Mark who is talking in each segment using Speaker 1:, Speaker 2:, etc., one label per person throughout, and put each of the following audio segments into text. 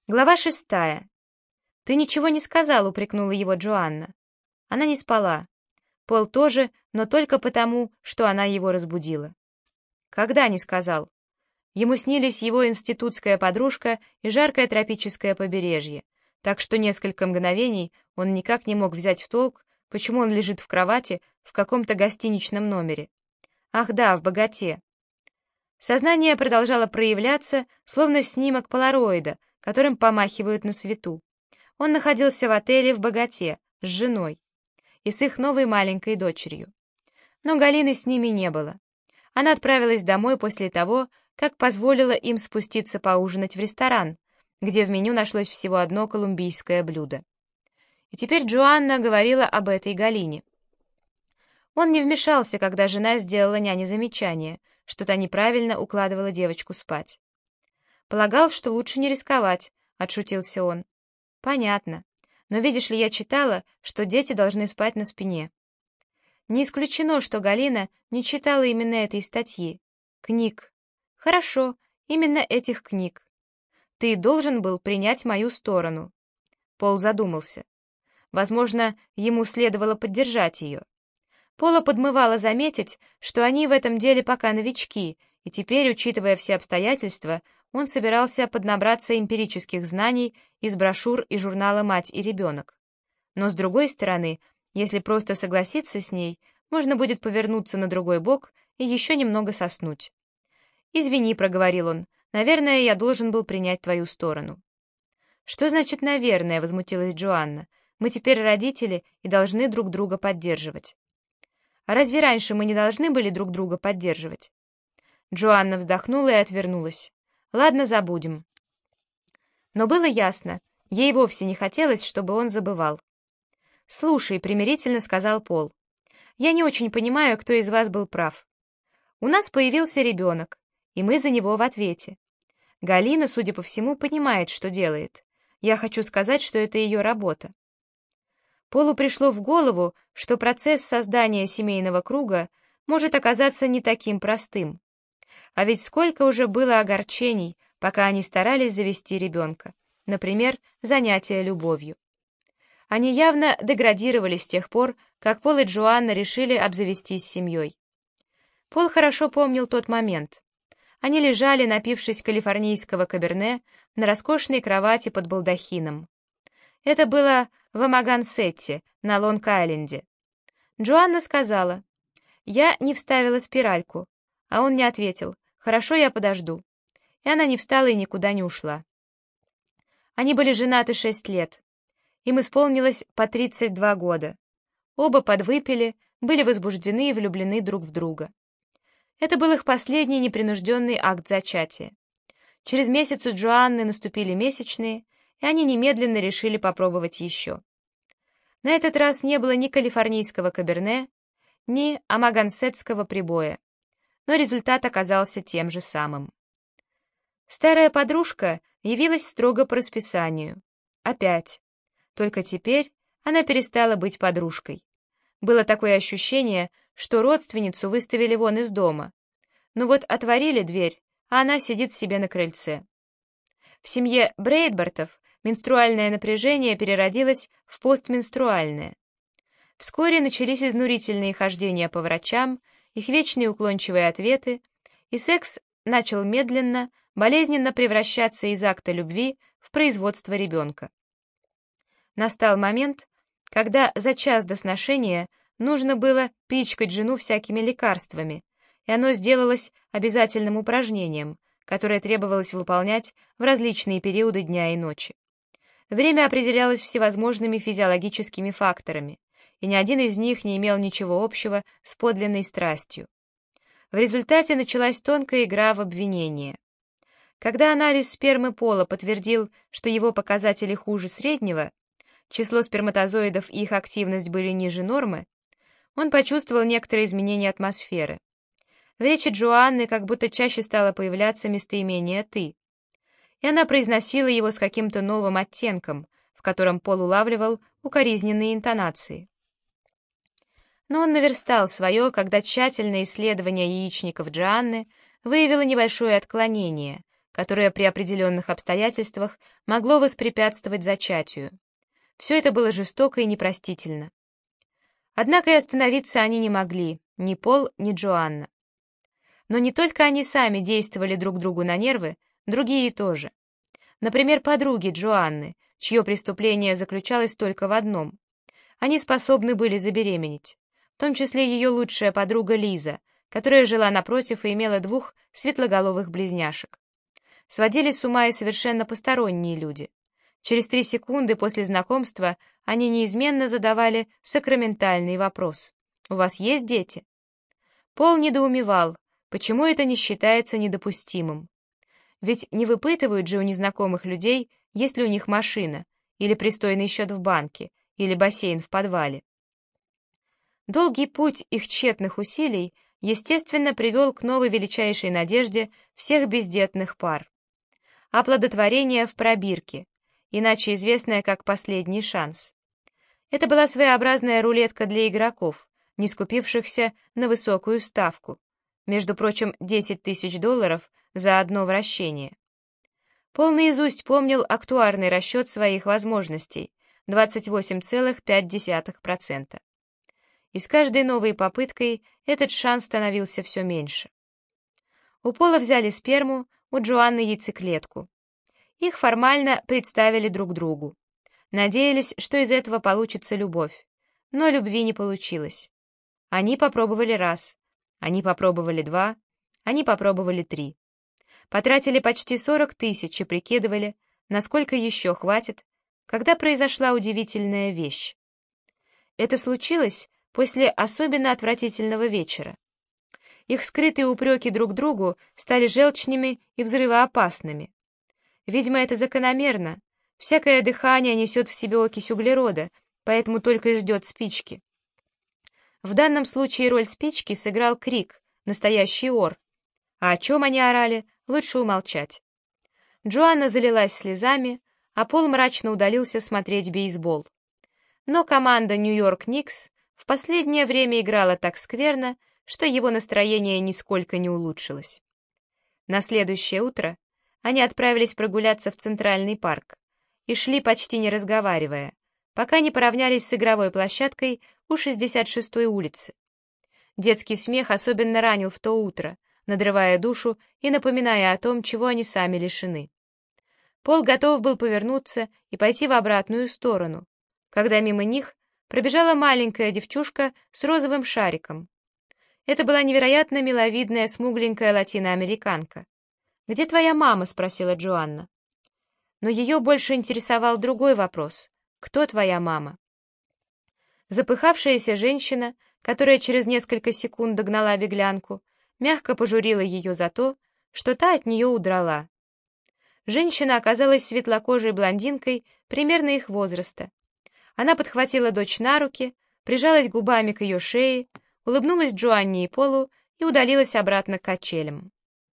Speaker 1: Глава 6. «Ты ничего не сказал», — упрекнула его Джоанна. Она не спала. Пол тоже, но только потому, что она его разбудила. Когда не сказал? Ему снились его институтская подружка и жаркое тропическое побережье, так что несколько мгновений он никак не мог взять в толк, почему он лежит в кровати в каком-то гостиничном номере. Ах да, в «Богате». Сознание продолжало проявляться, словно снимок полароида, которым помахивают на свету. Он находился в отеле в «Богате» с женой и с их новой маленькой дочерью. Но Галины с ними не было. Она отправилась домой после того, как позволила им спуститься поужинать в ресторан, где в меню нашлось всего одно колумбийское блюдо. И теперь Джоанна говорила об этой Галине. Он не вмешался, когда жена сделала няне замечание, что та неправильно укладывала девочку спать. «Полагал, что лучше не рисковать», — отшутился он. «Понятно. Но видишь ли, я читала, что дети должны спать на спине». Не исключено, что Галина не читала именно этой статьи. Книг. Хорошо, именно этих книг. Ты должен был принять мою сторону. Пол задумался. Возможно, ему следовало поддержать ее. Пола подмывало заметить, что они в этом деле пока новички, и теперь, учитывая все обстоятельства, он собирался поднабраться эмпирических знаний из брошюр и журнала «Мать и ребенок». Но, с другой стороны, если просто согласиться с ней, можно будет повернуться на другой бок и еще немного соснуть. «Извини», — проговорил он, — «наверное, я должен был принять твою сторону». «Что значит «наверное», — возмутилась Джоанна. «Мы теперь родители и должны друг друга поддерживать». «А разве раньше мы не должны были друг друга поддерживать?» Джоанна вздохнула и отвернулась. «Ладно, забудем». Но было ясно, ей вовсе не хотелось, чтобы он забывал. «Слушай», — примирительно сказал Пол, — «я не очень понимаю, кто из вас был прав. У нас появился ребенок, и мы за него в ответе. Галина, судя по всему, понимает, что делает. Я хочу сказать, что это ее работа». Полу пришло в голову, что процесс создания семейного круга может оказаться не таким простым. А ведь сколько уже было огорчений, пока они старались завести ребенка, например, занятия любовью. Они явно деградировали с тех пор, как Пол и Джоанна решили обзавестись семьей. Пол хорошо помнил тот момент. Они лежали, напившись калифорнийского каберне, на роскошной кровати под балдахином. Это было в Амагансетте, на Лонг-Айленде. Джоанна сказала: «Я не вставила спиральку», а он не ответил: «Хорошо, я подожду». И она не встала и никуда не ушла. Они были женаты 6 лет. Им исполнилось по 32 года. Оба подвыпили, были возбуждены и влюблены друг в друга. Это был их последний непринужденный акт зачатия. Через месяц у Джоанны наступили месячные, и они немедленно решили попробовать еще. На этот раз не было ни калифорнийского каберне, ни амагансетского прибоя, но результат оказался тем же самым. Старая подружка явилась строго по расписанию. Опять. Только теперь она перестала быть подружкой. Было такое ощущение, что родственницу выставили вон из дома. Но вот отворили дверь, а она сидит себе на крыльце. В семье Брейдбартов менструальное напряжение переродилось в постменструальное. Вскоре начались изнурительные хождения по врачам, их вечные уклончивые ответы, и секс начал медленно, болезненно превращаться из акта любви в производство ребенка. Настал момент, когда за час до сношения нужно было пичкать жену всякими лекарствами, и оно сделалось обязательным упражнением, которое требовалось выполнять в различные периоды дня и ночи. Время определялось всевозможными физиологическими факторами, и ни один из них не имел ничего общего с подлинной страстью. В результате началась тонкая игра в обвинение. Когда анализ спермы Пола подтвердил, что его показатели хуже среднего, число сперматозоидов и их активность были ниже нормы, он почувствовал некоторые изменения атмосферы. В речи Джоанны как будто чаще стало появляться местоимение «ты», и она произносила его с каким-то новым оттенком, в котором Пол улавливал укоризненные интонации. Но он наверстал свое, когда тщательное исследование яичников Джоанны выявило небольшое отклонение, которое при определенных обстоятельствах могло воспрепятствовать зачатию. Все это было жестоко и непростительно. Однако и остановиться они не могли, ни Пол, ни Джоанна. Но не только они сами действовали друг другу на нервы, другие тоже. Например, подруги Джоанны, чье преступление заключалось только в одном. Они способны были забеременеть, в том числе ее лучшая подруга Лиза, которая жила напротив и имела 2 светлоголовых близняшек. Сводили с ума и совершенно посторонние люди. Через 3 секунды после знакомства они неизменно задавали сакраментальный вопрос: «У вас есть дети?» Пол недоумевал, почему это не считается недопустимым. Ведь не выпытывают же у незнакомых людей, есть ли у них машина, или пристойный счет в банке, или бассейн в подвале. Долгий путь их тщетных усилий, естественно, привел к новой величайшей надежде всех бездетных пар. Оплодотворение в пробирке, иначе известное как последний шанс. Это была своеобразная рулетка для игроков, не скупившихся на высокую ставку, между прочим, $10 000 за одно вращение. Пол наизусть помнил актуарный расчет своих возможностей — 28,5%. И с каждой новой попыткой этот шанс становился все меньше. У Пола взяли сперму, у Джоанны яйцеклетку. Их формально представили друг другу. Надеялись, что из этого получится любовь, но любви не получилось. Они попробовали раз, они попробовали 2, они попробовали 3. Потратили почти 40 000 и прикидывали, насколько еще хватит, когда произошла удивительная вещь. Это случилось после особенно отвратительного вечера. Их скрытые упреки друг другу стали желчными и взрывоопасными. Видимо, это закономерно. Всякое дыхание несет в себе окись углерода, поэтому только и ждет спички. В данном случае роль спички сыграл крик, настоящий ор. А о чем они орали, лучше умолчать. Джоанна залилась слезами, а Пол мрачно удалился смотреть бейсбол. Но команда Нью-Йорк Никс в последнее время играла так скверно, что его настроение нисколько не улучшилось. На следующее утро они отправились прогуляться в Центральный парк и шли почти не разговаривая, пока не поравнялись с игровой площадкой у 66-й улицы. Детский смех особенно ранил в то утро, надрывая душу и напоминая о том, чего они сами лишены. Пол готов был повернуться и пойти в обратную сторону, когда мимо них пробежала маленькая девчушка с розовым шариком. Это была невероятно миловидная смугленькая латиноамериканка. «Где твоя мама?» — спросила Джоанна. Но ее больше интересовал другой вопрос: «Кто твоя мама?» Запыхавшаяся женщина, которая через несколько секунд догнала беглянку, мягко пожурила ее за то, что та от нее удрала. Женщина оказалась светлокожей блондинкой примерно их возраста. Она подхватила дочь на руки, прижалась губами к ее шее, улыбнулась Джоанне и Полу и удалилась обратно к качелям.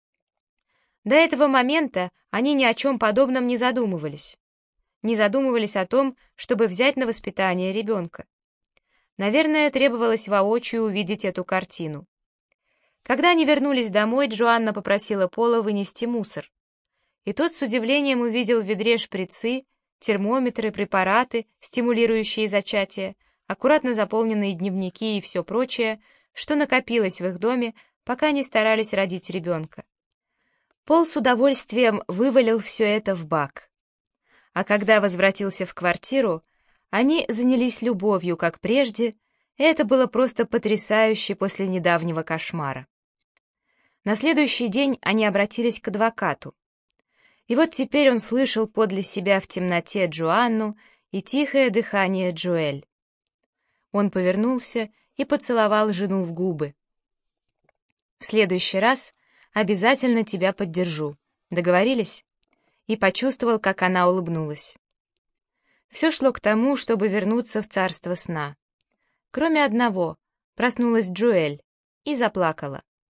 Speaker 1: До этого момента они ни о чем подобном не задумывались. Не задумывались о том, чтобы взять на воспитание ребенка. Наверное, требовалось воочию увидеть эту картину. Когда они вернулись домой, Джоанна попросила Пола вынести мусор. И тот с удивлением увидел в ведре шприцы, термометры, препараты, стимулирующие зачатие, аккуратно заполненные дневники и все прочее, что накопилось в их доме, пока они старались родить ребенка. Пол с удовольствием вывалил все это в бак. А когда возвратился в квартиру, они занялись любовью, как прежде, и это было просто потрясающе после недавнего кошмара. На следующий день они обратились к адвокату. И вот теперь он слышал подле себя в темноте Джоанну и тихое дыхание Джоэль. Он повернулся и поцеловал жену в губы. «В следующий раз обязательно тебя поддержу. Договорились?» И почувствовал, как она улыбнулась. Все шло к тому, чтобы вернуться в царство сна. Кроме одного, проснулась Джоэль и заплакала.